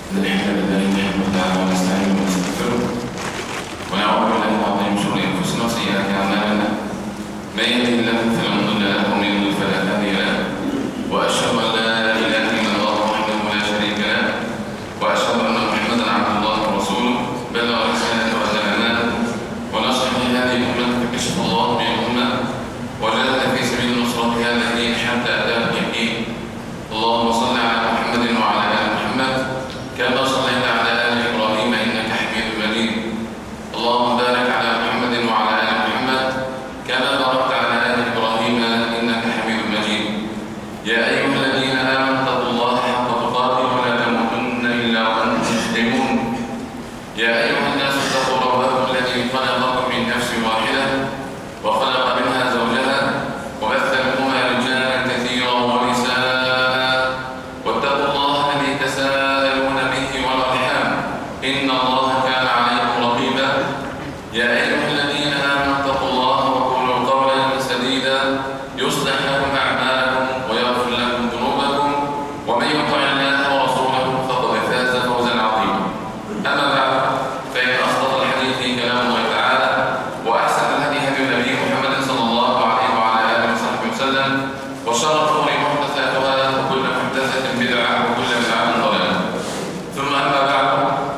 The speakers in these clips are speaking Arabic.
إن الحمد لله نحمده تعالى ونستعينه ونستغفره ونعوذ بالله من عظيم شرور أنفسنا وسيئات أعمالنا من يهده الله فلا مضل له ومن يضلل فلا هادي له وأشهد أن لا إله إلا الله وحده لا شريك له وأشهد أن محمدا عبد الله ورسوله بلغ رسالة وأدى الأمانة ونصح في هذه الأمة فكشف الله به الأمة وجاهد في سبيل نصرة هذا الدين حتى أتاه اليقين. اللهم صل على محمد وعلى آل محمد كما صليت على آل إبراهيم إنك حميد مجيد. اللهم بارك على محمد وعلى آل محمد كما باركت على آل إبراهيم إنك حميد مجيد. يا أيها الذين آمنوا اتقوا الله حق تقاته ولا تموتن إلا وأنتم مسلمون. يا أيها الناس اتقوا ربكم الذي خلقكم من نفس واحدة وخلق منها زوجها وبث منهما رجالا كثيرا ونساء واتقوا الله الذي تساءلون به والأرحام إن الله كان عليكم رقيبا. يا أيها الذين آمنوا اتقوا الله وقولوا قولا سديدا يصلح لكم أعمالكم ويغفر لكم ذنوبكم ومن يطع الله ورسوله فقد فاز فوزا عظيما. أما بعد فإن أصدق الحديث كلام الله تعالى وأحسن الهدي هدي النبي محمد صلى الله عليه وعلى آله وصحبه وسلم وشر الأمور محدثاتها وكل محدثة بدعة وكل بدعة ضلالة. ثم أما بعد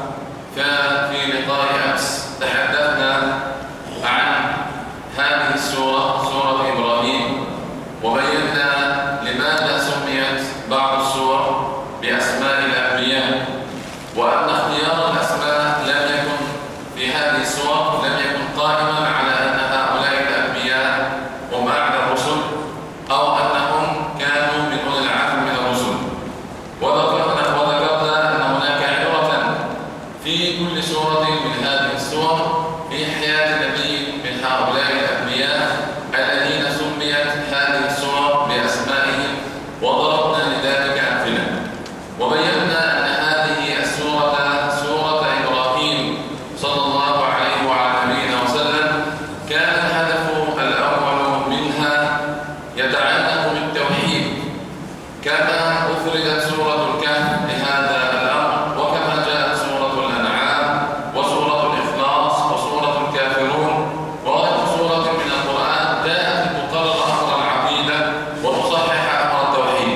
ففي لقاء أمس تحدثنا عن هذه السورة سورة إبراهيم وبينا لماذا سميت بعض السور بأسماء الأنبياء وأن اختيار الأسماء لم يكن في هذه السور لم يكن قائما على أن هؤلاء الأنبياء هم أعلى الرسل أو أنهم كانوا من أولي العزم من الرسل. وذكرنا أن هناك عبرة في كل سورة من هذه السور في حياة نبي من هؤلاء الأنبياء الذين سميت هذه السور بأسمائهم وضربنا لذلك أمثلة وبينا أن هذه السورة سورة إبراهيم صلى الله عليه وعلى نبينا وسلم كان الهدف الأول منها يتعلق بالتوحيد كما أفردت سورة الكهف لهذا الأمر وكما جاءت سورة الأنعام وسورة الإخلاص وسورة الكافرون وغير سورة من القرآن جاءت لتقرر أمر العقيدة وتصحح أمر التوحيد.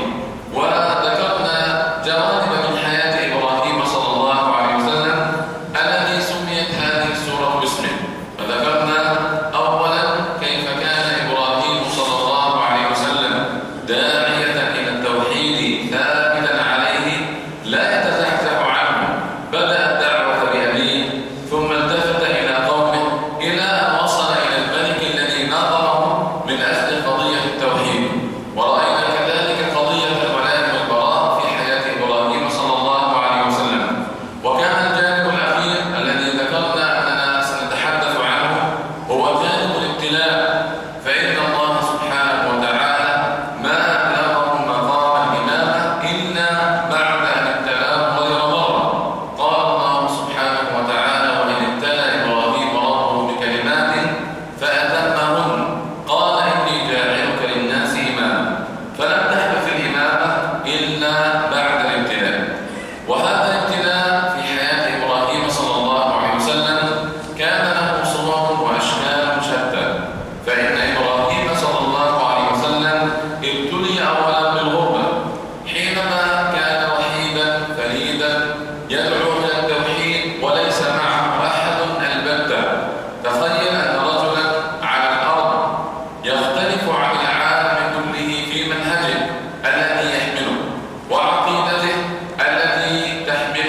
وذكرنا جوانب من حياة إبراهيم صلى الله عليه وسلم الذي سميت هذه السورة باسمه. فذكرنا أولا كيف كان إبراهيم صلى الله عليه وسلم داعية إلى التوحيد ثابتا عليه لا يتزحزح عنه. بدأ الدعوة بأبيه ثم التفت إلى قومه إلى أن وصل إلى الملك الذي نظره من أجل قضية التوحيد. ورأينا كذلك قضية الولاء والبراء في حياة إبراهيم صلى الله عليه وسلم. وكان الجانب الأخير الذي ذكرنا أننا سنتحدث عنه هو جانب الابتلاء. فإن الله سبحانه وتعالى ما أبلغهم مقام الإمامة إلا بعد أن ابتلاه غير مرة. قال الله سبحانه وتعالى وإن ابتلى إبراهيم ربه بكلمات فأتمهن قال إني جاعلك للناس إماما. فلم تحدث الإمامة إلا بعد الابتلاء. وهذا الابتلاء في حياة إبراهيم صلى الله عليه وسلم كان له صور وأشكال شتى. فإن إبراهيم صلى الله عليه وسلم ابتلي أولا بالغربة حينما كان وحيدا فريدا يدعو إلى التوحيد وليس معه أحد البتة. تخيل أن رجلا على الأرض يختلف عن العالم كله في منهجه الذي يحمله وعقيدته التي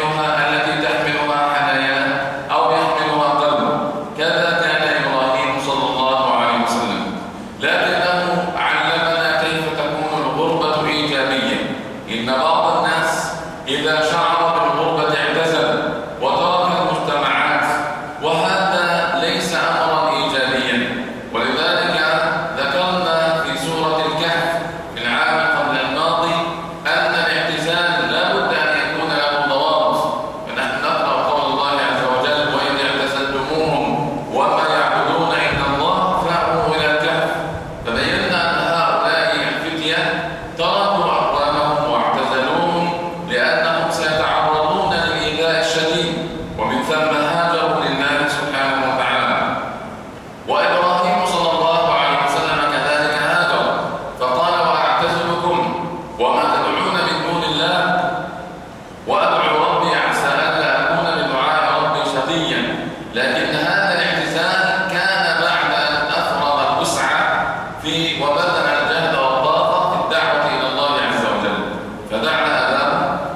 تحملها حناياه أو يحملها قلبه. كذا كان إبراهيم صلى الله عليه وسلم. لكنه علمنا كيف تكون الغربة إيجابية. إن بعض الناس إذا شعر بالغربة اعتزل وترك المجتمعات وهذا ليس أمرا إيجابيا. ولذلك ذكرنا في سورة الكهف في العام قبل الماضي أن الاعتزال لا بد أن يكون له ضوابط. فنحن نقرأ قول الله عز وجل وإن اعتزلتموهم وما يعبدون إلا الله فأووا إلى الكهف. فبينا أن هؤلاء الفتية تركوا أقوامهم واعتزلوهم لأنهم سيتعلمون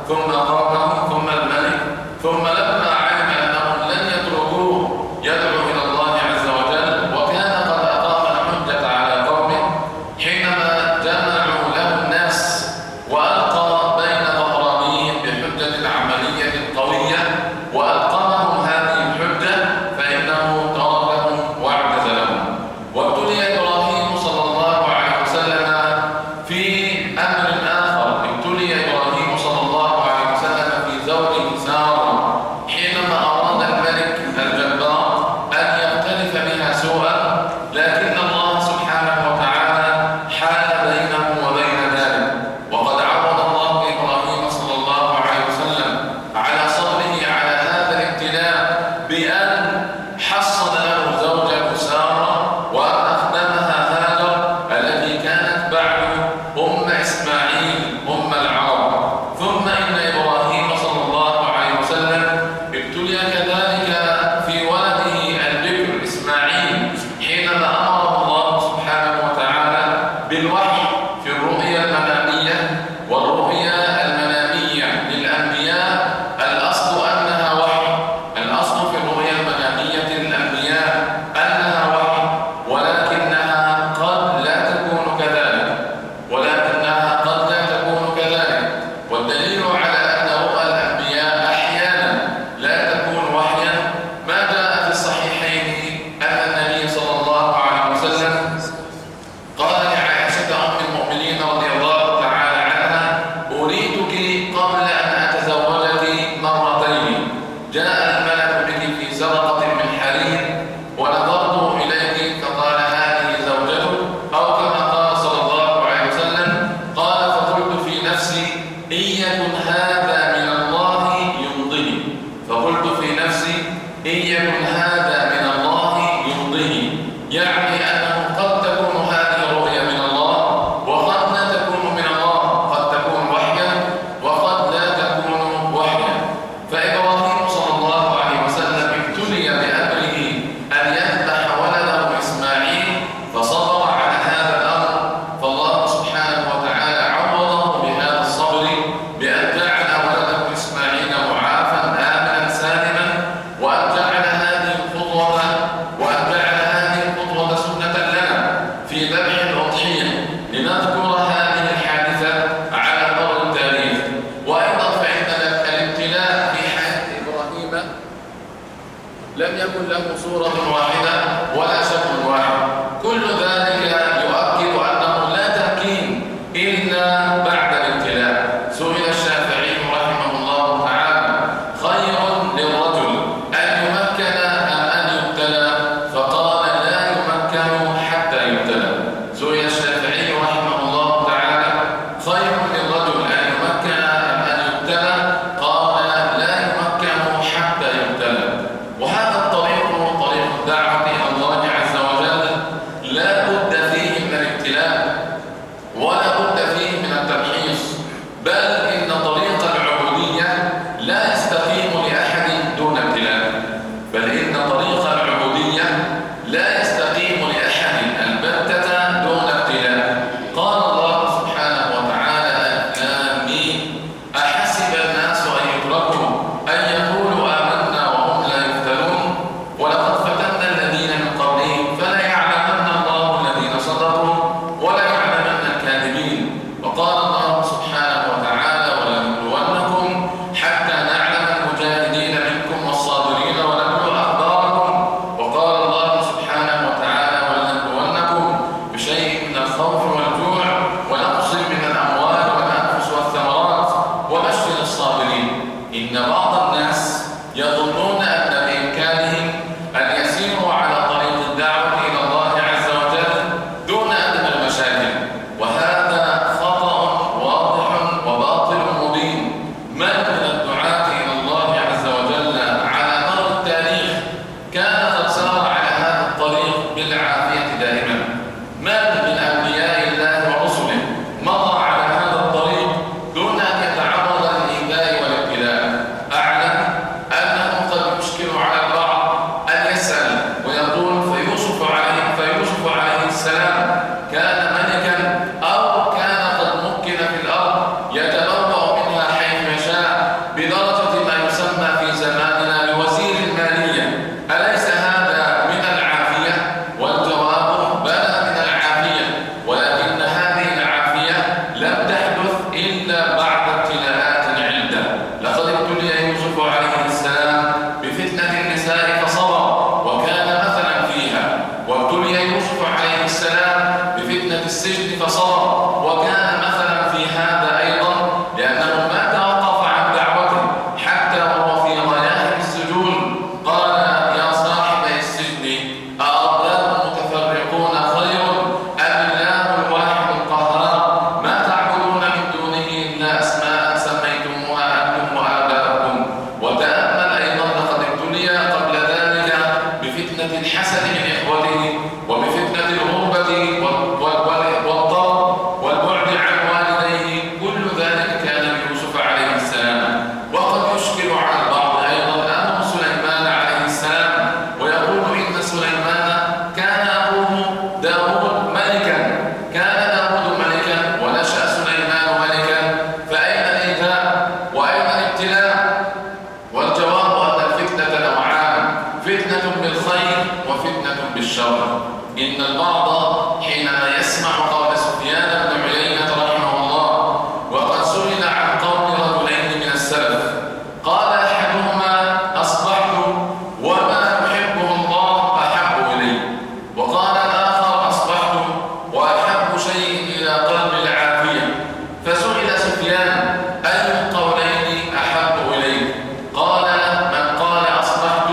ثم قومه ثم الملك، ثم لما علم أنهم لن يتركوه يدعو إلى الله عز وجل وكان قد أقام الحجة على قومه، حينما جمعوا له الناس وألقى بين ظهرانيهم بحجة عملية قوية وألقمهم هذه الحجة فإنه تركهم واعتزلهم. وابتلي إبراهيم صلى الله عليه وسلم في أمر آخر، ابتلي إبراهيم صلى الله عليه وسلم في زوجه سارة حينما أراد الملك الجبار أن يختلف بها سوءا، لكن الله سبحانه وتعالى حال بينه وبين ذلك. وقد عوض الله إبراهيم صلى الله عليه وسلم على صبره على هذا الابتلاء بأن حصل له زوجه سارة وأن أخدمها هاجر التي كانت بعد أم إسماعيل أم العرب. ثم إن إبراهيم صلى الله عليه وسلم ابتلي كذلك في ولده البكر إسماعيل حينما أمره الله سبحانه وتعالى بالوحي في الرؤيا المنامية. والرؤيا المنامية للأنبياء الأصل أنها وحي، الأصل في الرؤيا المنامية للأنبياء أنها وحي، ولكنها قد لا تكون كذلك، والدليل على أن رؤى الأنبياء أحيانا لا تكون وحيا ما جاء في الصحيحين أن النبي صلى الله عليه وسلم قال لعائشة أم المؤمنين رضي الله تعالى عنها: أريدك قبل أن أتزوجك مرتين، جاء الملك بك في زرقة من حرير ونظرت إليك فقال هذه زوجته، أو كما قال صلى الله عليه وسلم قال: فقلت في نفسي إن يكن هذا من الله يمضني، فقلت في نفسي إن يكن هذا من الله يمضني، يعني أنه قد تكون هذه الرؤيا من الله وقد لا تكون من الله، قد تكون وحيا وقد لا تكون وحيا. فإبراهيم صلى الله عليه وسلم ابتلي بأمره أن يذبح ولده إسماعيل فصبر على هذا الأمر، فالله سبحانه وتعالى عوضه بهذا الصبر بأن جعل ولده إسماعيل معافا آمنا سالما، وأن جعل هذه الخطوة سنة لنا في ذبح الأضحية لنذكر هذه الحادثة على مر التاريخ. وأيضا فإن الابتلاء في حياة إبراهيم لم يكن له صورة واحدة ولا شكل واحد، كل ذلك يؤكد أنه لا تمكين إلا بعد الابتلاء. سئل الشافعي رحمه الله تعالى: خير للرجل أن يمكن أم أن يبتلى؟ فقال: لا يمكن حتى يبتلى. سئل الشافعي رحمه الله تعالى: خير للرجل أن يمكن أم أن يبتلى؟ قال: لا يمكن حتى يبتلى. وهذا الطريق طريق الدعوة إلى الله عز وجل لقد ابتلي يوسف عليه السلام بفتنة النساء فصبر وكان مثلا فيها، وابتلي يوسف عليه السلام بفتنة السجن فصبر وكان مثلا في هذا أيضا، لأنه ما توقف عن دعوته حتى وهو في ضياع السجون. قال يا صاحب السجن أأرباب متفرقون خير أم الله الواحد القهار ما تعبدون من دونه إلا أسماء سميتموها أنتم وآباؤكم. وتأمل أيضا لقد ابتلي قبل ذلك بفتنة الحسد من إخوته وبفتنة الغربة والضرب والبعد عن والديه. كل ذلك كان ليوسف عليه السلام. وقد يشكل على البعض أيضا أمر سليمان عليه السلام، ويقول إن سليمان كان أبوه داود ملكا، كان داود ملكا ونشأ سليمان ملكا، فأين الإيذاء وأين الابتلاء؟ والجواب أن الفتنة نوعان، فتنة بالخير وفتنة بالشر. إن البعض حينما يسمع قول سفيان بن عيينة رحمه الله وقد سئل عن قول رجلين من السلف قال أحدهما أصبحت وما يحبه الله أحب إلي، وقال الآخر أصبحت وأحب شيء إلى قلب العافية. فسئل سفيان أي القولين أحب إليك؟ قال من قال أصبحت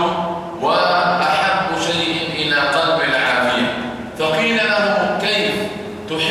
وأحب شيء إلى قلب العافية. فقيل له كيف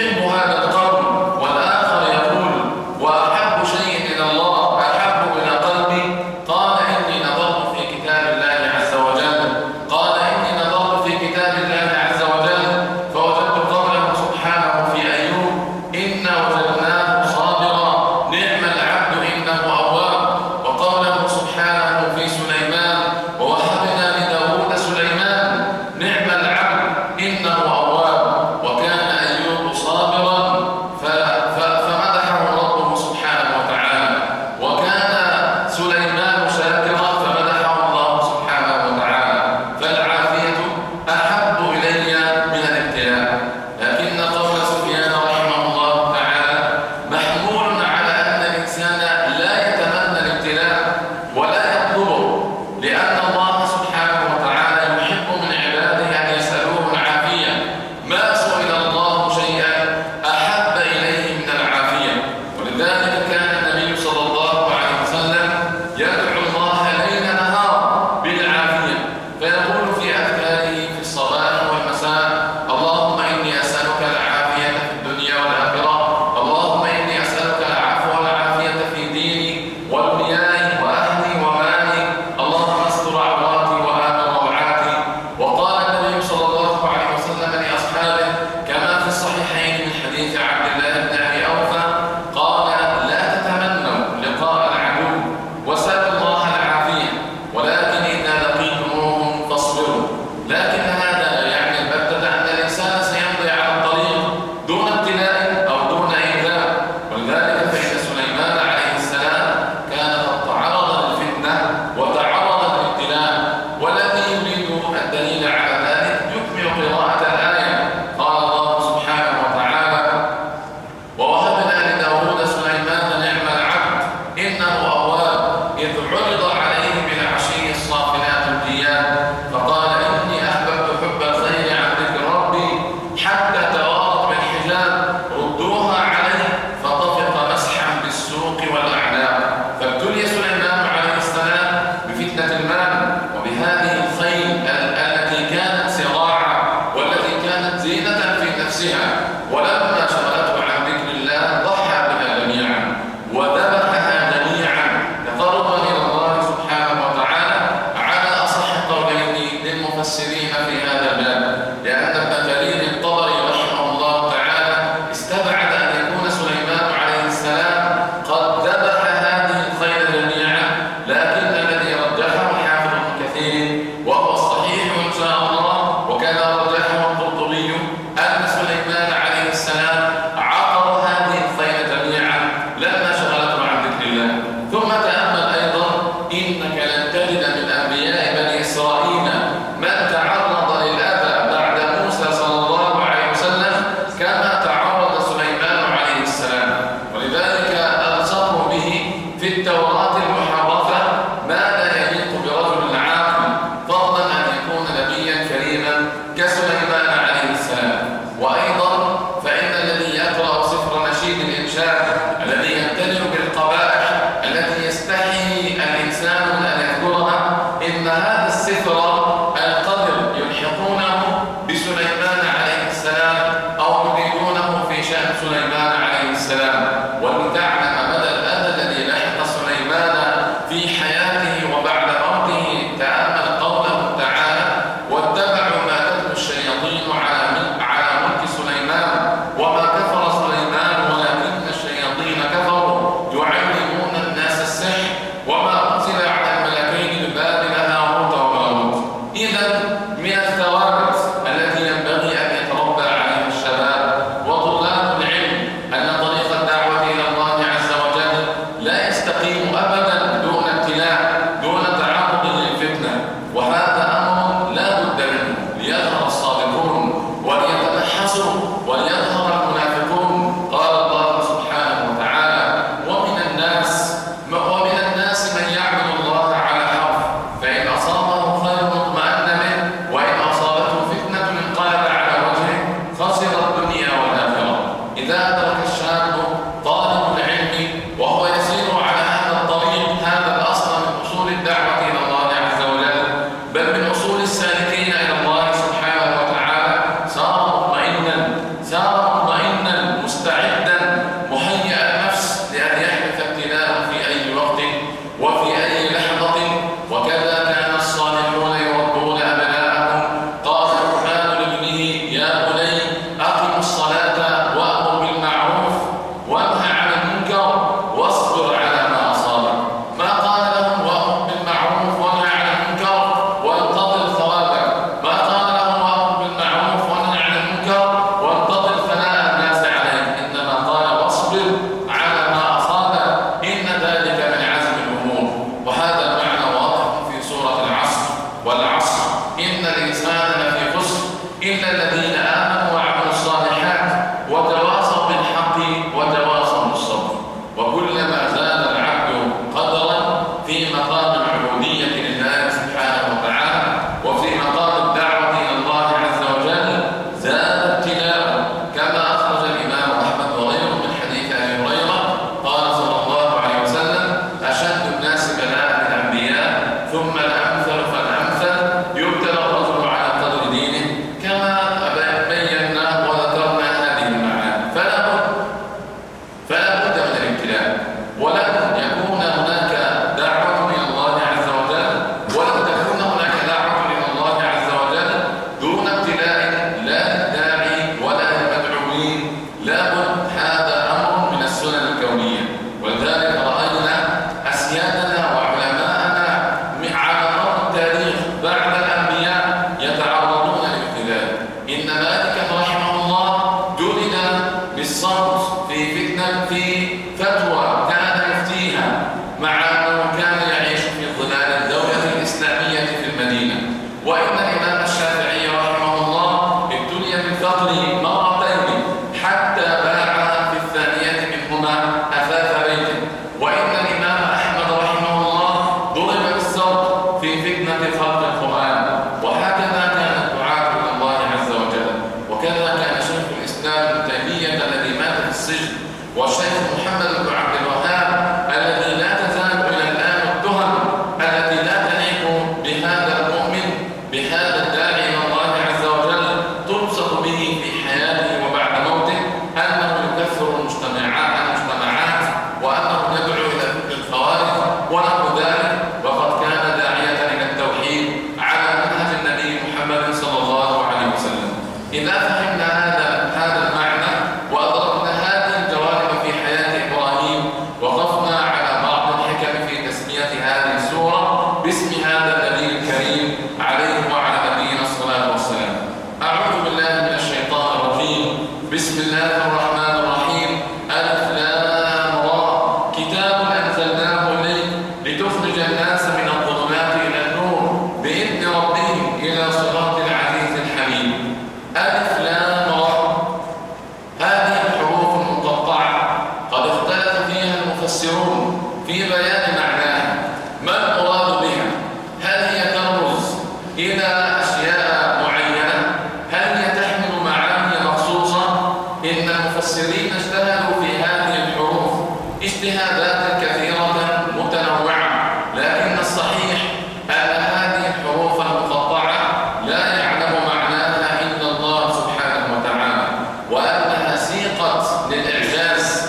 باسم هذا النبي الكريم عليه وعلى نبينا الصلاة والسلام. أعوذ بالله من الشيطان الرجيم. بسم الله الرحمن الرحيم. ألف لام را. كتاب أنزلناه إليك لتخرج الناس من الظلمات إلى النور بإذن ربهم إلى صراط العزيز الحميد. ألف لام را. هذه الحروف المقطعة قد اختلف فيها المفسرون في بيان معناها. ما المراد بها؟ هل هي ترمز إلى أشياء معينة؟ هل هي تحمل معاني مخصوصة؟ إن المفسرين اجتهدوا في هذه الحروف اجتهادات كثيرة متنوعة، لكن الصحيح أن هذه الحروف المقطعة لا يعلم معناها إلا الله سبحانه وتعالى، وأنها سيقت للإعجاز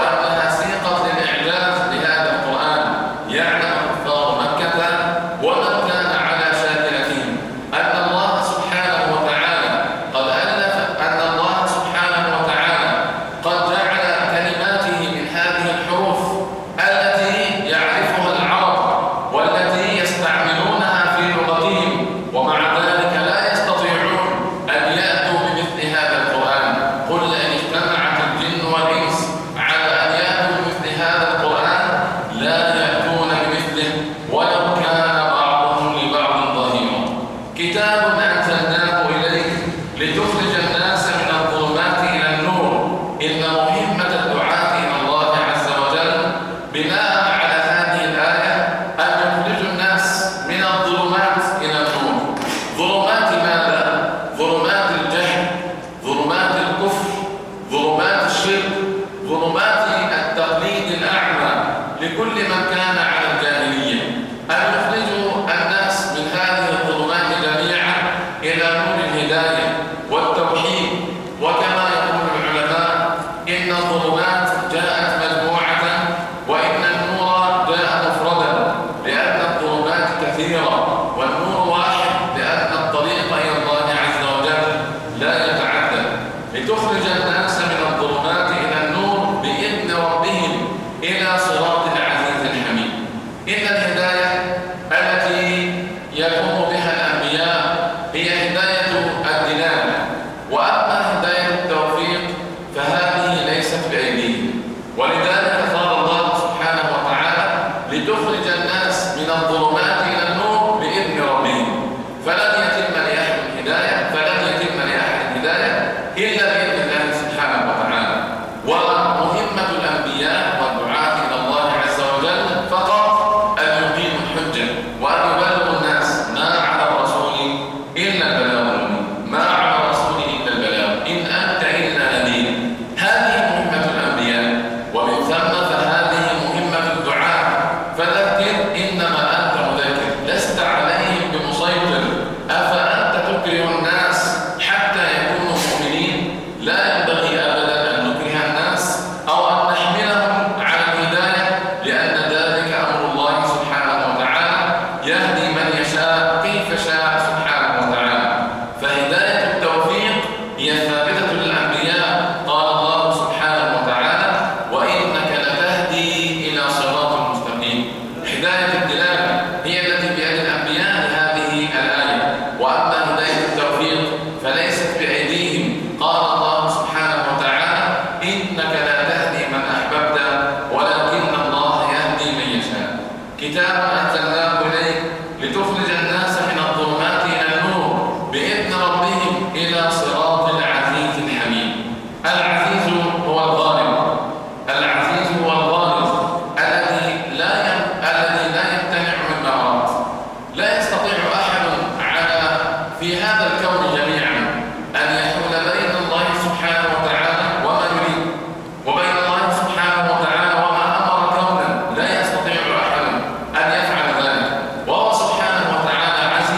لهذا القرآن. يعلم كفار مكة ومن كان على شاكلتهم أن الله سبحانه وتعالى قد جعل كلماته من هذه الحروف التي يعرفها العرب والتي يستعملونها في لغتهم، ومع ذلك لا يستطيعون أن يأتوا بمثل هذا القرآن. قل لئن اجتمعت الجن والإنس على أن يأتوا بمثل هذا القرآن لا يأتون بمثله ولو كان بعضهم لبعض ظهيرا. كتاب أنزلناه إليك لتخرج الناس من الظلمات إلى النور. إن مهمة الدعاة إلى الله عز وجل بناء على هذه الآية أن يخرجوا الناس من الظلمات إلى النور. ظلمات ماذا؟ ظلمات الجهل، ظلمات الكفر، ظلمات الشرك، ظلمات التقليد الأعمى لكل من كان على الجاهلية. أن يخرجوا الناس من هذه الظلمات جميعا إلى نور الهداية والتوحيد. وكما يقول العلماء إن الظلمات جاءت مجموعة وإن النور جاء مفردا، لأن الظلمات كثيرة والنور واحد، لأن الطريق إلى الله عز وجل لا يتعدد. لتخرج الناس من الظلمات إلى النور بإذن ربهم إلى صراط العزيز الحميد. إن الهداية التي يقوم بها الأنبياء هي هداية الدلالة، وأما هداية التوفيق فهذه ليست بأيديهم. ولذلك قال الله سبحانه وتعالى لتخرج الناس من الظلمات إلى النور بإذن ربهم. فلن يتم لأحد الهداية إلا بإذن الله سبحانه وتعالى. ومهمة الأنبياء والدعاة إلى الله عز وجل فقط أن يقيموا الحجة وأن يبلغوا الناس. ما على الرسول إلا البلاغ المبين، ما على الرسول إلا البلاغ، إن أنت إلا نذير. هذه مهمة الأنبياء، ومن ثم فهذه مهمة الدعاة. فذكر إنما أنت مذكر، لست عليهم بمسيطر. أفأنت تكره الناس حتى يكونوا مؤمنين؟ لا ينبغي أبدا أن نكره الناس أو أن نحملهم على الهداية، لأن ذلك أمر الله سبحانه وتعالى يهدي من يشاء كيف شاء سبحانه وتعالى. فهداية التوفيق هي ثابتة للأنبياء. قال الله سبحانه وتعالى وإنك لتهدي إلى صراط مستقيم. هداية الدلالة هي التي بيد الأنبياء هذه الآية، وأما هداية التوفيق فليست بأيديهم. قال الله سبحانه وتعالى إنك لا تهدي من أحببت ولكن الله يهدي من يشاء. كتاب أنزلناه إليك لتخرج الناس من الظلمات إلى النور بإذن ربهم إلى صراط العزيز الحميد. العزيز هو الغالب، العزيز هو الغالب الذي لا يمتنع من مرات. لا يستطيع أحد في هذا الكون جميعا أن يحول بين الله سبحانه وتعالى وما يريد، وبين الله سبحانه وتعالى وما أمر كونا. لا يستطيع أحد أن يفعل ذلك، وهو سبحانه وتعالى عز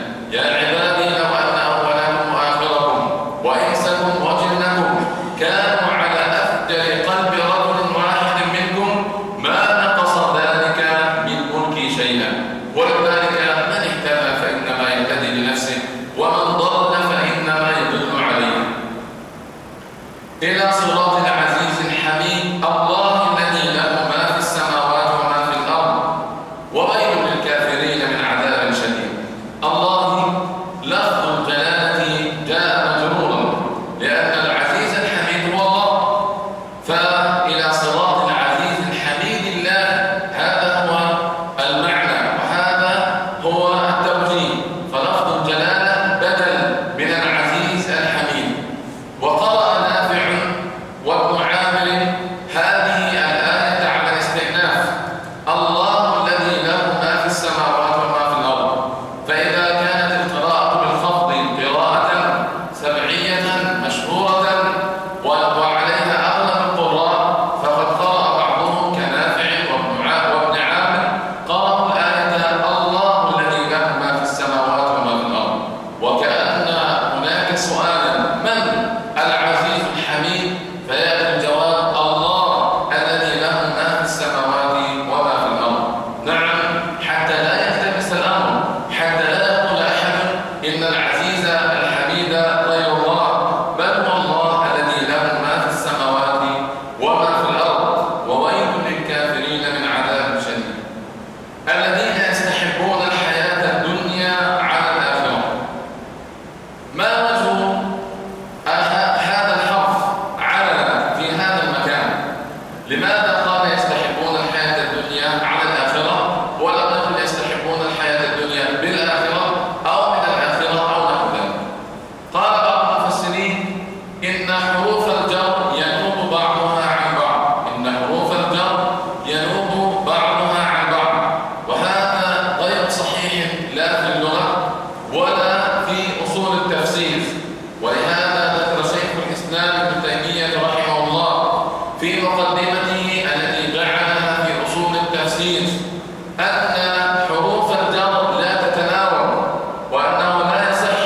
يا عبادي لو أن أولكم وآخركم وإنسكم وجنكم كانوا على أفجر قلب رجل واحد منكم ما نقص ذلك من ملكي شيئا. ولذلك من اهتدى فإنما يهتدي لنفسه ومن ضل فإنما يضل عليه. إلى صراط العزيز الحميد الله الذي له ما في السماوات وما في الأرض وويل للكافرين من عذاب شديد. الله لفظ الجلالة جاء مجرورا لأن العزيز الحميد هو الله، فإلى صراط العزيز الحميد الله هذا هو المعنى وهذا هو التوجيه. فلفظ الجلالة بدل من العزيز الحميد. وقرأ نافع وابن عامر هذه الآية على الاستئناف الله الذي له ما في السماوات وما في الأرض. فإذا كانت القراءة بالخفض قراءة سبعية مشهورة وعليها أغلب القراء، فقد قرأ بعضهم كنافع وابن عامر قرأوا الآية الله الذي له ما في السماوات وما في الأرض، وكأن هناك سؤالا من العزيز الحميد؟ فيأتي الجواب الله الذي له ما في السماوات وما في الأرض. نعم، حتى لا يلتبس الأمر، حتى لا يقول أحد إن العزيز الحميد غير الله، بل هو الله الذي له ما في السماوات وما في الأرض وويل للكافرين من عذاب شديد. الذين يستحبون الحياة الدنيا على الآخرة. ما وجه هذا الحرف على في هذا المكان؟ لماذا قال يستحبون الحياة الدنيا على الآخرة ولم يقل يستحبون الحياة الدنيا بالآخرة أو من الآخرة أو نحو ذلك؟ قال بعض المفسرين إن حروف الجر ينوب بعضها عن بعض، إن حروف الجر ينوب بعضها عن بعض، وهذا غير صحيح لا في اللغة ولا في أصول التفسير. ولهذا ذكر شيخ الإسلام ابن تيمية رحمه الله في مقدمته التي جعلها في أصول التفسير أن حروف الجر لا تتناوب، وأنه لا يصح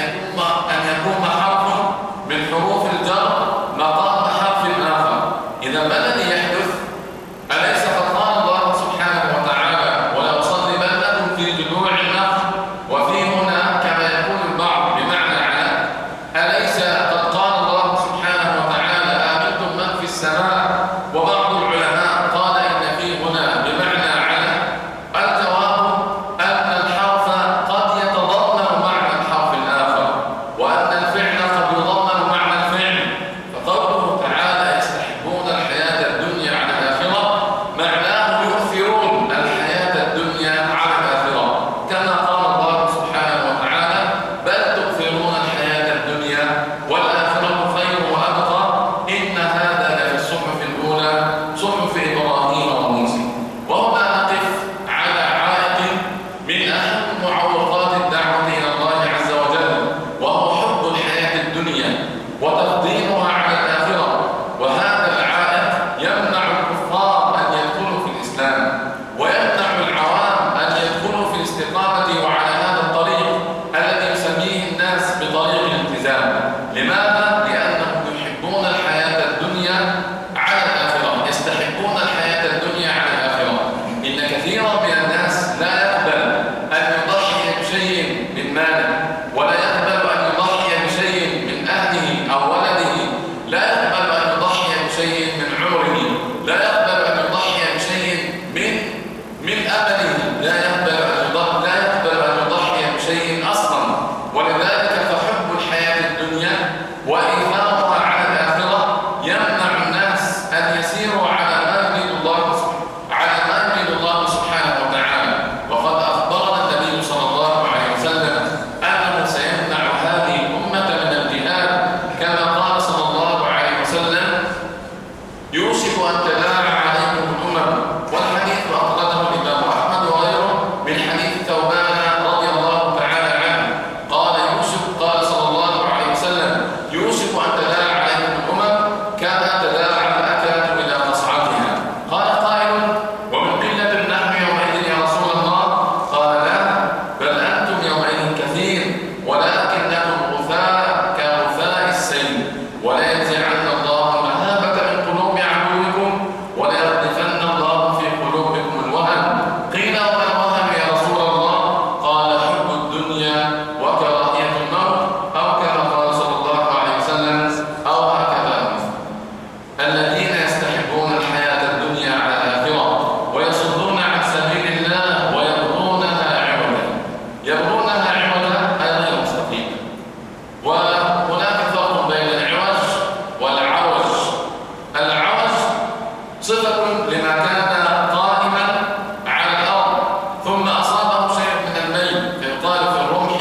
أن يكون حرف من حروف الجر مقام حرف آخر. إذا ما الذي يحدث؟ أليس قد قال الله سبحانه وتعالى ولأصلبنكم في جذوع النخل، وفي هنا كما يقول البعض بمعنى على؟ أليس قد قال الله سبحانه وتعالى آمنتم من في السماء؟ وبعض العلماء قال إن في هنا بمعنى على. الجواب أن الحرف قد يتضمن معنى الحرف الآخر، وأن الفعل قد يضمن معنى الفعل. فقوله تعالى يستحبون الحياة الدنيا على الآخرة معناه يؤثرون الحياة الدنيا على الآخرة، كما قال الله سبحانه وتعالى بل تؤثرون الحياة الدنيا والآخرة خير وأبقى إن هذا لفي الصحف الأولى صحف إبراهيم وموسى. وهنا نقف على عائق من أهم معوقات الدعوة إلى الله عز وجل، وهو حب الحياة الدنيا وتفضيلها على الآخرة. وهذا العائق يمنع الكفار أن يدخلوا في الإسلام، ويمنع العوام أن يدخلوا في الاستقامة وعلى هذا الطريق الذي يسميه الناس بطريق الالتزام. لماذا؟ لأنهم يحبون الحياة الدنيا على الآخرة، يستحقون الحياة الدنيا على الآخرة. إن كثيرا من الناس لا يقبل أن يضحي بشيء من ماله، ولا يقبل أن يضحي بشيء من أهله أو ولده، لا يقبل أن يضحي بشيء من عمره، لا يقبل أن يضحي بشيء من أمله، لا يقبل أن يضحي بشيء أصلا. ولذلك فحب الحياة الدنيا وإيثارها على الآخرة يمنع الناس أن يسيروا على ما يريد الله سبحانه وتعالى. وقد أخبرنا النبي صلى الله عليه وسلم أنه سيمنع هذه الأمة من الجهاد، كما قال صلى الله عليه وسلم يوشك أن تداعى عليكم الأمم. والحديث أخرجه الإمام أحمد وغيره من حديث ثوبان رضي الله تعالى عنه قال يوشك وكراهية الموت، أو كما قال صلى الله عليه وسلم أو هكذا. الذين يستحبون الحياة الدنيا على الآخرة ويصدون عن سبيل الله ويبغونها عوجا. يبغونها عوجا أي غير مستقيما. وهناك فرق بين العوج والعوج. العوج صفة لما كان قائما على الأرض ثم أصابه شيء من الميل فيقال في الرمح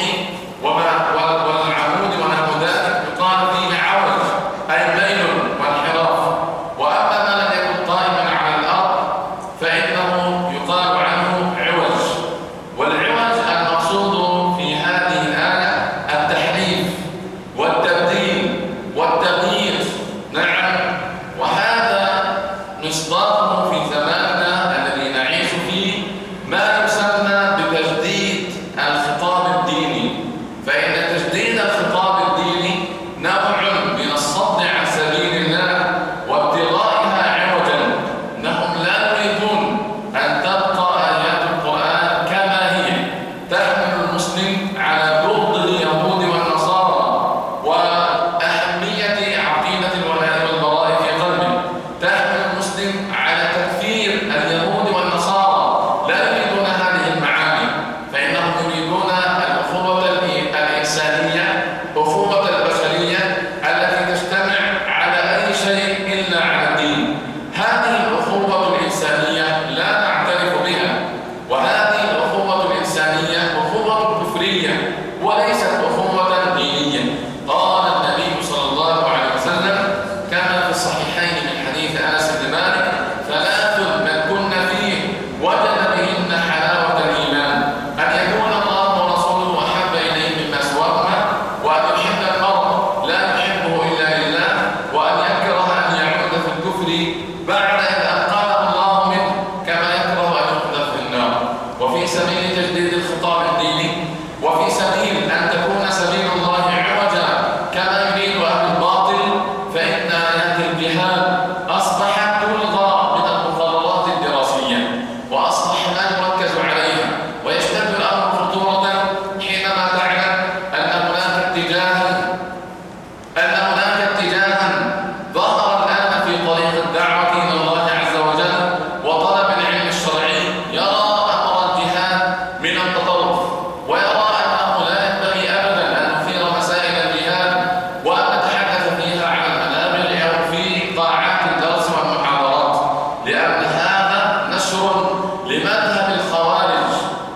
والعمود ونحو ذلك يقال فيه عوج أي ميل وانحراف. وأما ما لم يكن قائما على الأرض فإنه يقال عنه عوج. والعوج المقصود في هذه الآية التحريف والتبديل والتغيير. نعم، وهذا مصداقه في زماننا الذي نعيش فيه ما يسمى بتجديد الخطاب الديني. فإن تجديد الخطاب الديني نوع من الصد عن سبيل الله وابتغائها عوجا. إنهم لا يريدون أن تبقى آيات القرآن كما هي، تحمل المسلم على بغض اليهود والنصارى وأهمية عقيدة الولاء والبراء في قلبه، تحمل المسلم على تكفير اليهود والنصارى. لا يريدون هذه المعاني، فإنهم يريدون الأخوة الإنسانية، أخوة البشرية التي تجتمع على أي شيء إلا على الدين. هذه الأخوة الإنسانية لا نعترف بها، وهذه الأخوة الإنسانية أخوة كفرية وليست أخوة دينية. قال النبي صلى الله عليه وسلم كما في الصحيحين من حديث أنس بن مالك: ثلاث من كن فيه وجد بهن حلاوة الإيمان، أن يكون الله ورسوله أحب إليه مما سواهما، وأن يحب المرء لا يحبه إلا لله، وأن يكره أن يعود في الكفر بعد إذ أنقذه الله منه، كما يكره أن يقذف في النار. وفي سبيل تجديد الخطاب الديني، وفي سبيل أن تكون سبيل الله عوجا كما يريد أهل الباطل، فإن آيات الجهاد أصبحت تلغى من المقررات الدراسية، وأصبح لا يركز عليها، ويشتد الأمر خطورة حينما تعلم أن هناك اتجاها ظهر الآن في طريق الدعوة إلى الله عز وجل وطلب العلم الشرعي، يرى أمر الجهاد من التطرف، ويرى أنه لا ينبغي أبدا أن نثير مسائل الجهاد وأن نتحدث فيها على المنابر أو في قاعات الدرس والمحاضرات، لأن هذا نشر لمذهب الخوارج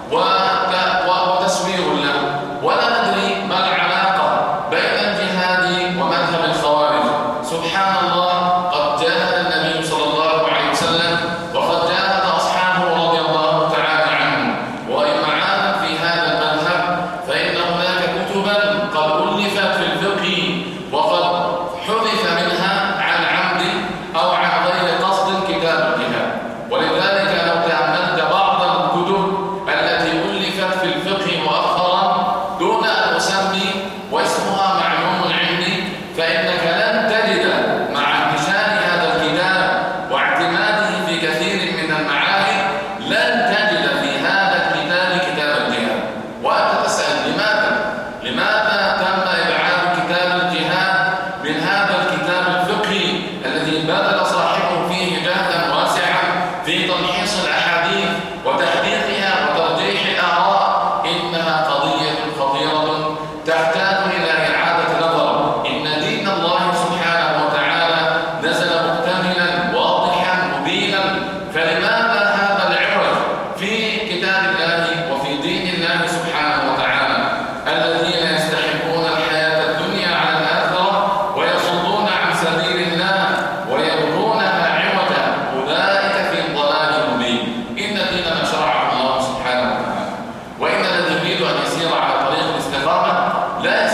وتسوير له. ولا ندري ما العلاقة بين الجهاد ومذهب الخوارج. سبحان الله، قد جاهد النبي صلى الله عليه وسلم وقد جاهد أصحابه رضي الله تعالى عنهم. ومعانا في هذا المذهب فإن هناك كتبا قد ألفت في الفقه وقد حذف منها عن عمد أو عن غير قصد كتاب الجهاد. ولذلك لو تأملت بعض الكتب التي ألفت في الفقه مؤخرا دون أن أسمي واسمها معلوم عندي، فإنك لن تجد مع انتشار هذا الكتاب واعتماده في كثير من المعاهد، لن تجد في هذا الكتاب كتاب الجهاد. وأنت تسأل لماذا تم إبعاد كتاب الجهاد من هذا الكتاب الفقهي الذي بذل صاحبه فيه جهدا واسعا في تمحيص الأحاديث وتحقيقها وترجيح الآراء؟ إنها قضية خطيرة تحتاج إلى إعادة نظر. إن دين الله سبحانه وتعالى نزل مكتملا واضحا مبينا، فلماذا هذا العوج في كتاب الله وفي دين الله سبحانه وتعالى؟ الذين يستحبون الحياة الدنيا على الآخرة ويصدون عن سبيل الله ويبغونها عوجا، أولئك في ضلال مبين. إن ديننا شرعه الله سبحانه وتعالى، وإن الذي يريد أن يسير على طريق الاستقامة لا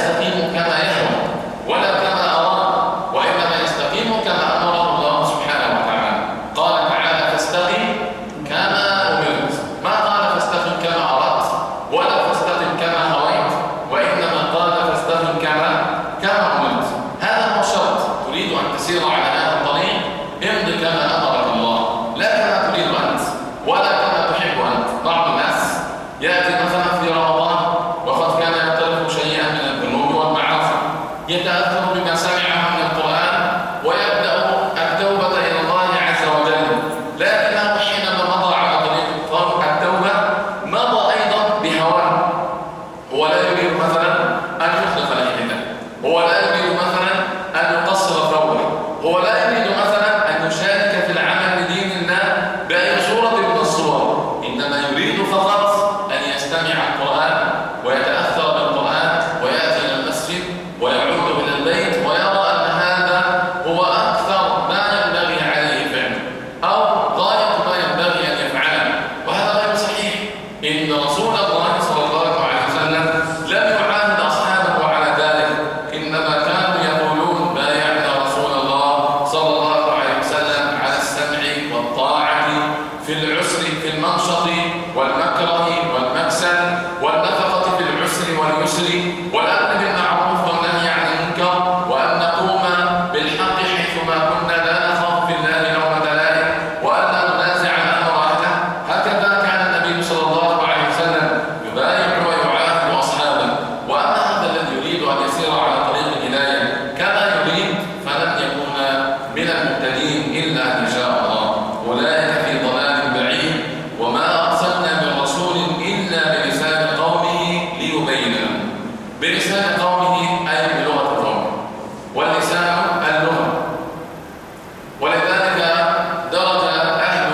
يتأثر بما سمعه من القرآن ويبدأ التوبة إلى الله عز وجل، لكنه حينما مضى على طريق التوبة مضى أيضا بهواه. هو لا يريد مثلا أن يخلف لحيته، هو لا يريد مثلا أن يقصر ثوبه، هو لا يريد مثلا أن يشارك في العمل لدين الله بأي صورة من الصور، إنما يريد فقط أن يستمع القرآن ويتأثر بالقرآن ويأتي إلى المسجد ويعود إلى البيت ويرى أن هذا هو أكثر ما ينبغي عليه فعله أو غاية ما ينبغي أن يفعله، وهذا غير صحيح. إن رسول الله صلى الله عليه وسلم لم يعاهد أصحابه على ذلك، إنما كانوا يقولون بايعنا رسول الله صلى الله عليه وسلم على السمع والطاعة في العسر في المنشط والمكره والمكسل والنفقة في العسر واليسر والأمر بالمعروف والنهي عن المنكر وأن نقوم بالحق حيثما كنا لا نخاف في الله لومة لائم وأن لا ننازع الأمر أهله. هكذا كان النبي صلى الله عليه وسلم يبايع ويعاهد أصحابه. وأما هذا الذي يريد أن يسير على طريق الهداية كما يريد فلن يكون من المهتدين إلا أن يشاء الله، أولئك في ضلال بعيد. وما أرسلنا من رسول إلا بلسان قومه ليبين لهم. بلسان قومه أي بلغة قومه، واللسان اللغة. ولذلك درج أهل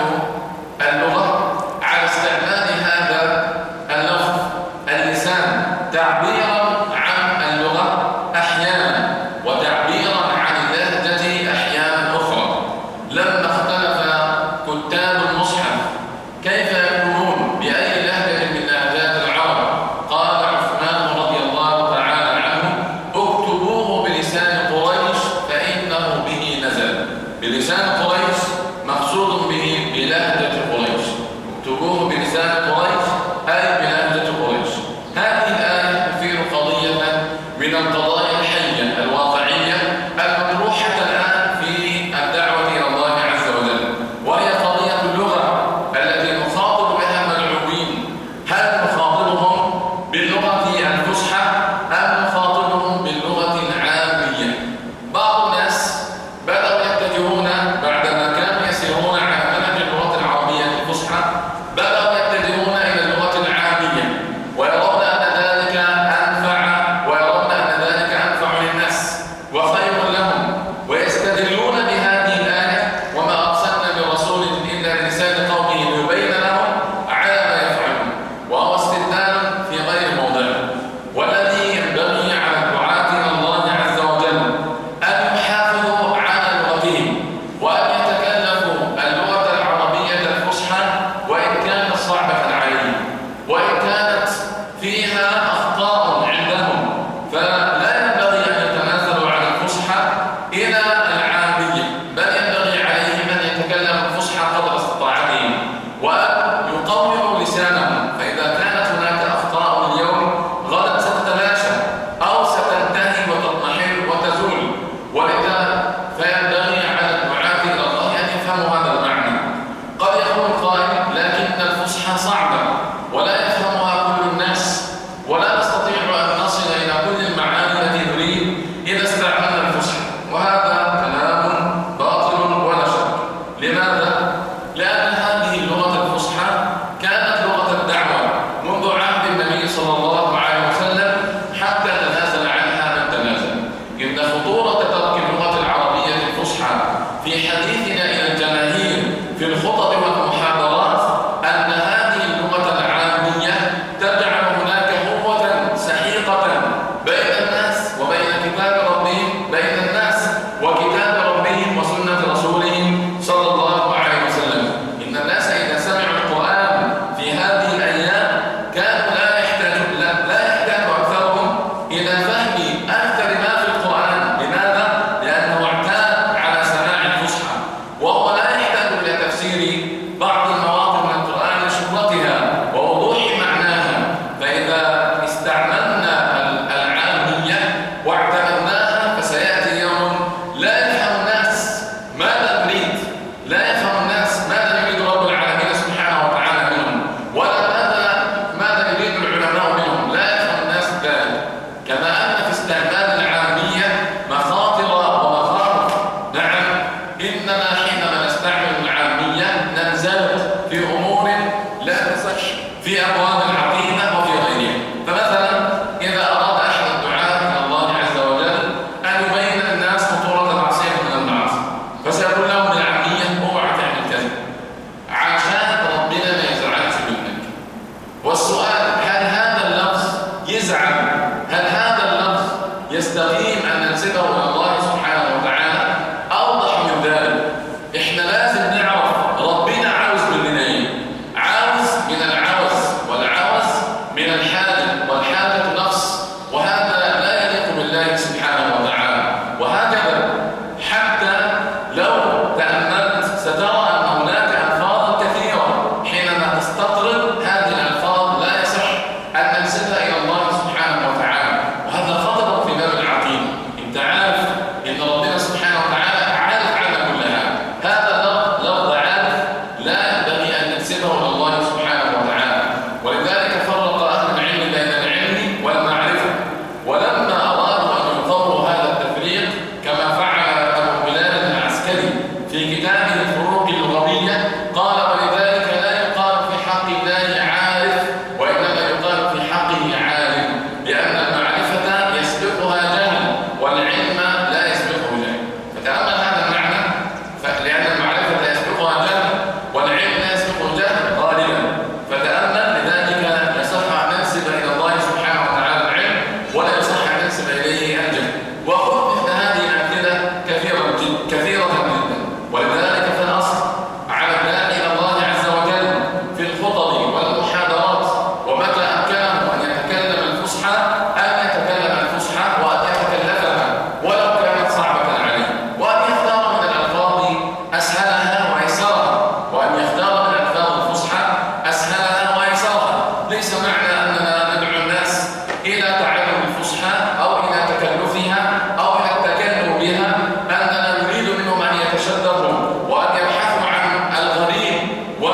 اللغة على استعمال هذا اللفظ اللسان تعبيرا عن اللغة أحيانا وتعبيرا عن اللهجة أحيانا أخرى. لما اختلف كتاب المصحف كيف يكونون بأي لهجة من لهجات العرب، قال عثمان رضي الله تعالى عنه اكتبوه بلسان قريش فإنه به نزل. بلسان قريش مقصود به بلهجة قريش، اكتبوه بلسان قريش أي بلهجة قريش. هذه الآية تثير قضية من القضايا الحية الواقعية المطروحة الآن في الدعوة إلى الله عز وجل، وهي قضية اللغة التي نخاطب بها مدعوين. هل نخاطبهم باللغة الفصحى أم نخاطبهم باللغة العامية؟ بعض الناس بدأوا يتجهون بعدما كانوا يسيرون على منهج اللغة العربية الفصحى، بدأوا يتجهون إلى اللغة العامية ويرون أن ذلك أنفع، ويرون أن ذلك أنفع للناس وخير لهم، ويستدلون بهذه الآية وما أرسلنا برسول إلا بلسان قومه ليبين لهم على ما يفعلون، وهو استدلال في غير موضعه. والذي ينبغي على الدعاة إلى الله عز وجل أن يحافظوا على لغتهم وأن يتكلموا اللغة العربية الفصحى وإن كانت صعبة عليهم وإن كانت فيها أخطاء عندهم، فلا ينبغي أن يتنازلوا عن الفصحى إلى العامية، بل ينبغي عليهم أن يتكلموا الفصحى قدر استطاعتهم وأن يقوموا لسانهم. فإذا كانت هناك أخطاء اليوم غدا ستتلاشى أو ستنتهي وتضمحل وتزول، ولذا فينبغي على الدعاة إلى الله أن يفهموا هذا المعنى. قد يقول قائل لكن الفصحى صعبة ولا يفهمها كل الناس ولا نستطيع أن نصل إلى كل المعاني التي نريد إذا استعملنا الفصحى، وهذا كلام باطل ولا شك. لماذا؟ لأن هذه اللغة الفصحى كانت لغة الدعوة منذ عهد النبي صلى الله عليه وسلم حتى تنازل عنها من تنازل. إن خطورة ترك اللغة العربية الفصحى في حديثنا إلى الجماهير في الخطب والمحاضرات أن هذه اللغة العامية تجعل هناك هوة سحيقة بين الناس وبين كتاب ربهم، بين الناس وكتاب ربهم وسنة رسولهم صلى الله عليه وسلم. إن الناس إذا سمعوا القرآن في هذه الأيام كانوا لا يحتاج أكثرهم إلى فهم أكثر ما في القرآن. لماذا؟ لأنه اعتاد على سماع الفصحى وهو لا يحتاج إلى تفسير بعض المواضع من القرآن لشهرتها ووضوح معناها. فإذا استعملنا العامية واعتمدناها فسيأتي يوم لا يفهم الناس ماذا نريد، لا يفهم الناس ماذا يريد رب العالمين سبحانه وتعالى منهم، ولا ماذا يريد العلماء منهم، لا يفهم الناس ذلك. كما أن في استعمال العامية هل هذا اللفظ يستقيم أن ننسبه إلى الله سبحانه وتعالى؟ أوضح من ذلك، إحنا لازم نعرف ربنا عاوز مننا إيه؟ عاوز من العوز، والعوز من الحاجة، والحاجة نقص، وهذا لا يليق بالله سبحانه وتعالى. وهكذا حتى لو تأملت سترى أن هناك ألفاظ كثيرة حينما تستطرد هذه الألفاظ لا يصح أن ننسبها إلى الله سبحانه وتعالى، وهذا خطر في باب العقيدة. أنت عارف أن ربنا سبحانه وتعالى عارف عنا كل هذا لفظ عارف لا ينبغي أن ننسبه إلى الله سبحانه وتعالى. ولذلك فرق أهل العلم بين العلم والمعرفة، ولما أرادوا أن يقرروا هذا التفريق كما فعل أبو بلال العسكري في كتابه الفروق اللغوية، قال: ولذلك لا يقال في حق الله عارف، وإنما يقال في حقه عالم، لأن المعرفة يسبقها جهل، والعلم لا يسبقه جهل. فتأمل هذا المعنى، لأن المعرفة يسبقها جهل والعلم لا يسبقه جهل غالبا. فتأمل، لذلك يصح أن ننسب إلى الله سبحانه وتعالى العلم، ولا يصح أن ننسب إليه الجهل. وخذ مثل هذه الأمثلة كثيرة جدا. ولذلك فالأصل على الداعي إلى الله عز وجل في الخطب والمحاضرات، ومتى أمكنه أن يتكلم الفصحى أن يتكلم الفصحى، وأن يتكلفها ولو كانت صعبة عليه، وأن يختار من الألفاظ أسهلها وأيسرها، وأن يختار من الألفاظ الفصحى أسهلها وأيسرها. ليس معنى أننا ندعو الناس إلى تعلم الفصحى أو إلى تكلفها أو إلى التكلم بها أننا نريد منهم أن يتشددوا وأن يبحثوا عن الغريب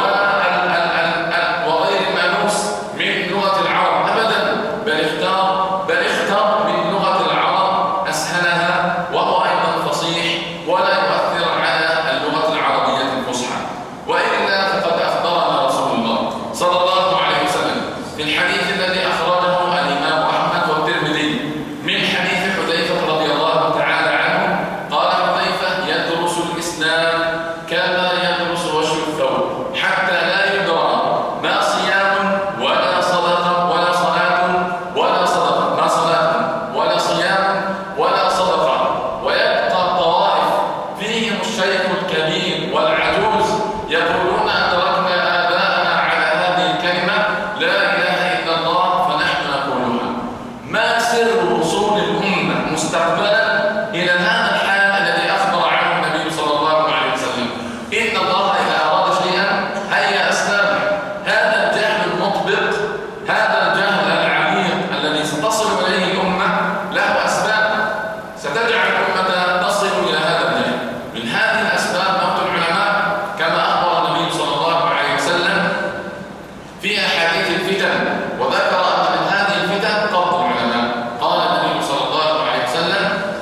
وغير المأنوس من لغة العرب أبدا، بل اختار من لغة العرب أسهلها، وهو أيضا فصيح ولا يؤثر على اللغة العربية الفصحى. وإلا فقد أخبرنا رسول الله صلى الله عليه وسلم في الحديث الذي أخرجه الإمام أحمد والترمذي من حديث حذيفة رضي الله تعالى عنه، قال حذيفة: يدرس الإسلام كما يدرس وشي الثوب، حتى لا يدرى ما صيام ولا صدقة ولا صلاة ولا صدقة، ما صلاة ولا صيام ولا صدقة، ويبقى الطوائف فيهم الشيخ الكبير والعجوز يقولون: أدركنا آباءنا على هذه الكلمة لا إله إلا الله فنحن نقولها. ما سر وصول الأمة مستقبلا إلى هذا الحال الذي أخبر عنه النبي صلى الله عليه وسلم؟ إن الله إذا أراد شيئا هيأ أسبابه. هذا الجهل المطبق، هذا الجهل العميق الذي ستصل إليه الأمة له أسباب ستجعل الأمة تصل إلى هذا الجهل. من هذه الأسباب موت العلماء، كما أخبر النبي صلى الله عليه وسلم في أحاديث الفتن، وذكر أن من هذه الفتن قبض العلماء. قال النبي صلى الله عليه وسلم: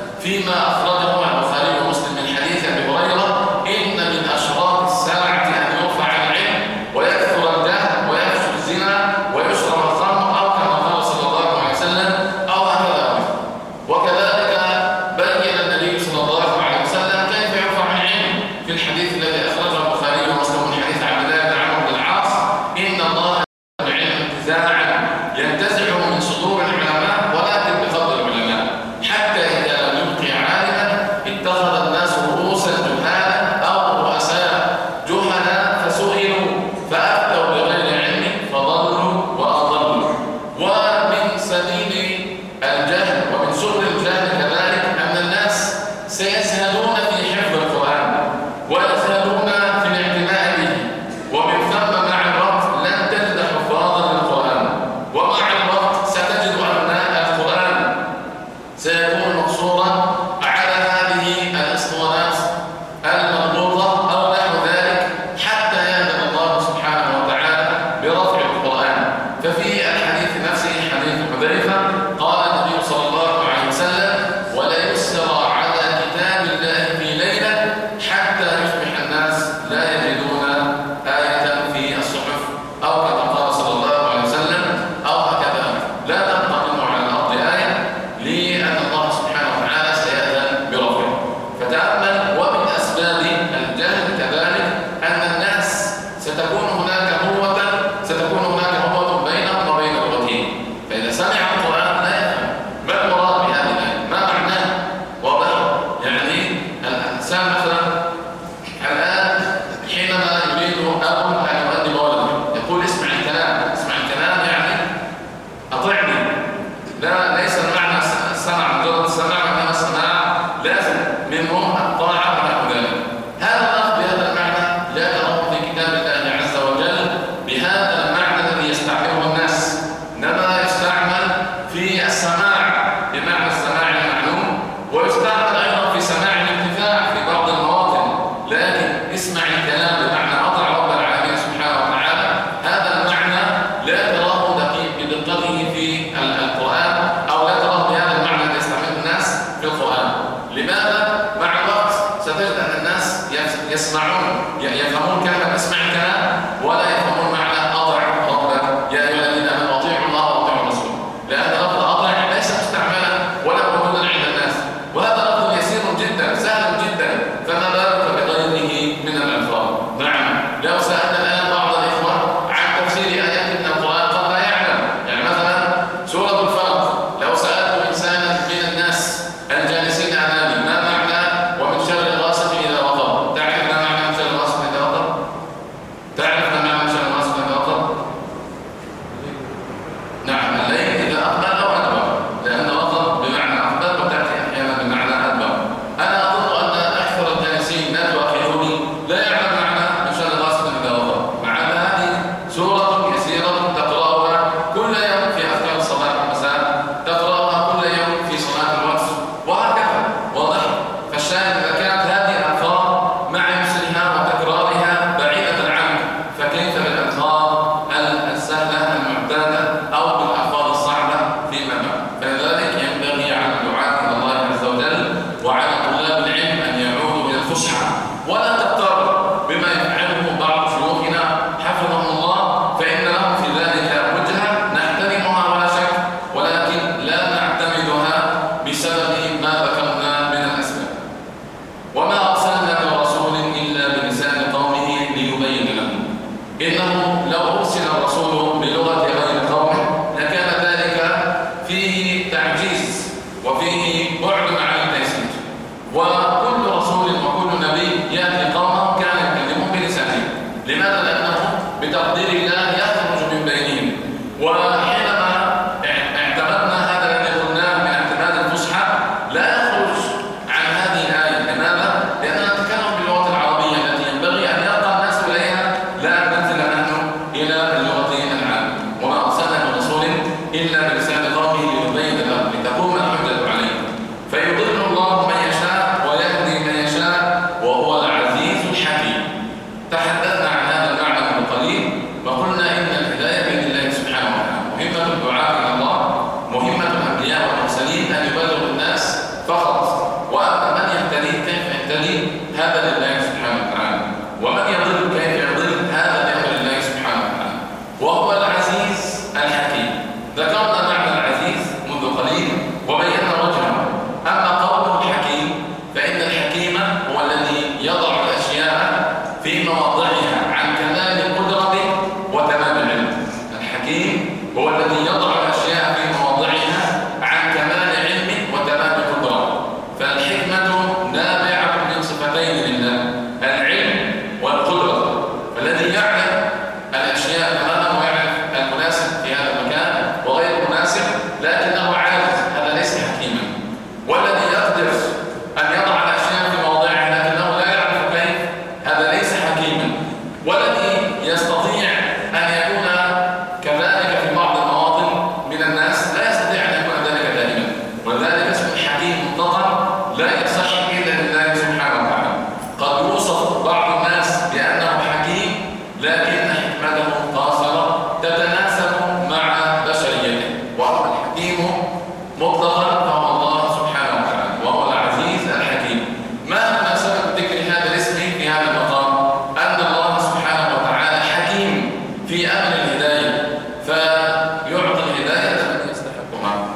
ولذلك ينبغي على الدعاة إلى الله عز وجل وعلى طلاب العلم أن يعودوا إلى الفصحى، ولا تغتر بما يفعله بعض شيوخنا حفظهم الله، فإن لهم في ذلك وجهة نحترمها ولا شك، ولكن لا نعتمدها بسبب ما ذكرنا من الأسباب. وما أرسلنا من رسول إلا بلسان قومه ليبين لهم. إنه لو أرسل الرسول بلغة غير قومه لكان ذلك فيه تعجيز وفيه بعد عن التيسير، وكل رسول وكل نبي يأتي قومه كان يكلمهم بلسانه. لماذا؟ لأنه بتقدير الله يخرج من بينهم. وحينما اعتمدنا هذا الذي قلناه من اعتماد الفصحى لا يخرج عن هذه الآية. لماذا؟ لأننا نتكلم باللغة العربية التي ينبغي أن يرقى الناس إليها، لا أن ننزل نحن إلى اللغة العامة. وما أرسلنا من رسول إلا بلسان قومه ليبين لهم لتقوم الحجة عليه. فيضل الله من يشاء ويهدي من يشاء وهو العزيز الحكيم. تحدثنا عن هذا المعنى من قليل وقلنا إن الهداية بيد الله سبحانه وتعالى. مهمة الدعاء إلى الله، مهمة الأنبياء والمرسلين أن يبلغوا الناس فقط، وأما من يهتدي كيف يهتدي هذا لله سبحانه وتعالى، ومن يضل كيف يضل هذا لأمر الله سبحانه وتعالى. وهو العزيز الحكيم. ذكرنا معنى العزيز منذ قليل وبينا وجهه. أما قوله الحكيم فإن الحكيم هو الذي يضع الأشياء في مواضعها عن كمال القدرة وتمام العلم. الحكيم هو الذي يضع الأشياء في مواضعها عن كمال علم وتمام القدرة. فالحكمة نابعة من صفتين لله، العلم والقدرة. فالذي يعلم الأشياء تماما ويعرف المناسب في هذا المكان وغير المناسب لكنه عاجز، هذا ليس حكيما. والذي يقدر أن يضع الأشياء في مواضعها لكنه لا يعرف كيف، هذا ليس حكيما. والذي يستطيع أن يكون كذلك في بعض المواطن من الناس لا يستطيع أن يكون ذلك دائما. ولذلك اسم الحكيم مطلقا لا يصح إلا لله سبحانه وتعالى. قد يوصف بعض الناس بأنه حكيم لكن حكمته قاصرة تتناسب مع بشريته. وأما الحكيم مطلقا فهو الله سبحانه وتعالى وهو العزيز الحكيم. ما مناسبة ذكر هذا الاسم في هذا المقام؟ أن الله سبحانه وتعالى حكيم في أمر الهداية، فيعطي الهداية من يستحقها.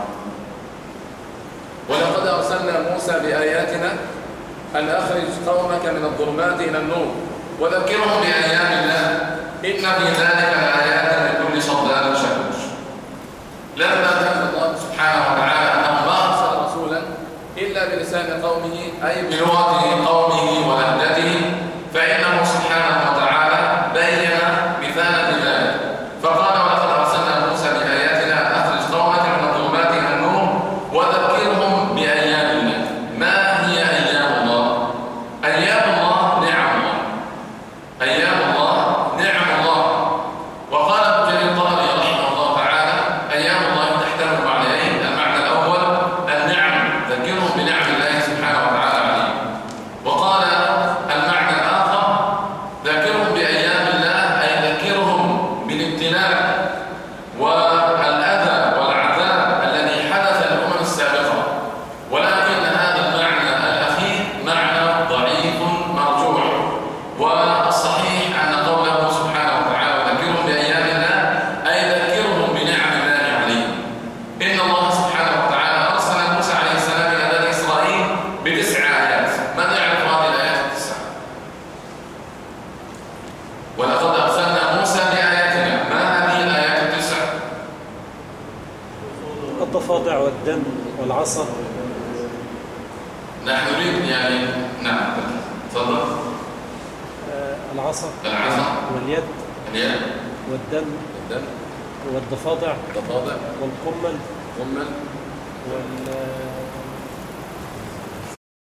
ولقد أرسلنا موسى بآياتنا أن أخرج قومك من الظلمات إلى النور وذكرهم بأيام الله إن في ذلك لآيات لكل صبار شكور. لما ذكر الله سبحانه وتعالى أنه ما أرسل رسولا إلا بلسان قومه أي بلغة قومه ولهجته، فإنه سبحانه وتعالى بين مثالا لذلك فقال ولقد أرسلنا موسى بآياتنا أن أخرج قومك من الظلمات إلى النور وذكرهم بأيام الله. ما هي أيام الله؟ أيام الله نعم الله. أيام الله نعم الله. وقال ابن جرير الطبري رحمه الله تعالى أيام الله تحتمل معنيين. المعنى الأول النعم، ذكرهم بنعم الله سبحانه وتعالى عليه. وقال المعنى الآخر ذكرهم بأيام الله أي ذكرهم بالابتلاء والأذى والعذاب الذي حدث للأمم السابقة. ولكن هذا المعنى الأخير معنى ضعيف مرجوع، والصحيح أن قوله سبحانه وتعالى ذكرهم بأيام الله أي ذكرهم بنعم الله عليهم. إن الله سبحانه وتعالى أرسل موسى عليه السلام إلى بني إسرائيل ب9 آيات. من يعرف هذه الآيات ال9؟ ولقد أرسلنا موسى بآياتنا. ما هذه الآيات ال9؟ الضفادع والدم والعصا. نحن نريد يعني نعم تفضل. العصا واليد والدم والضفادع والقمل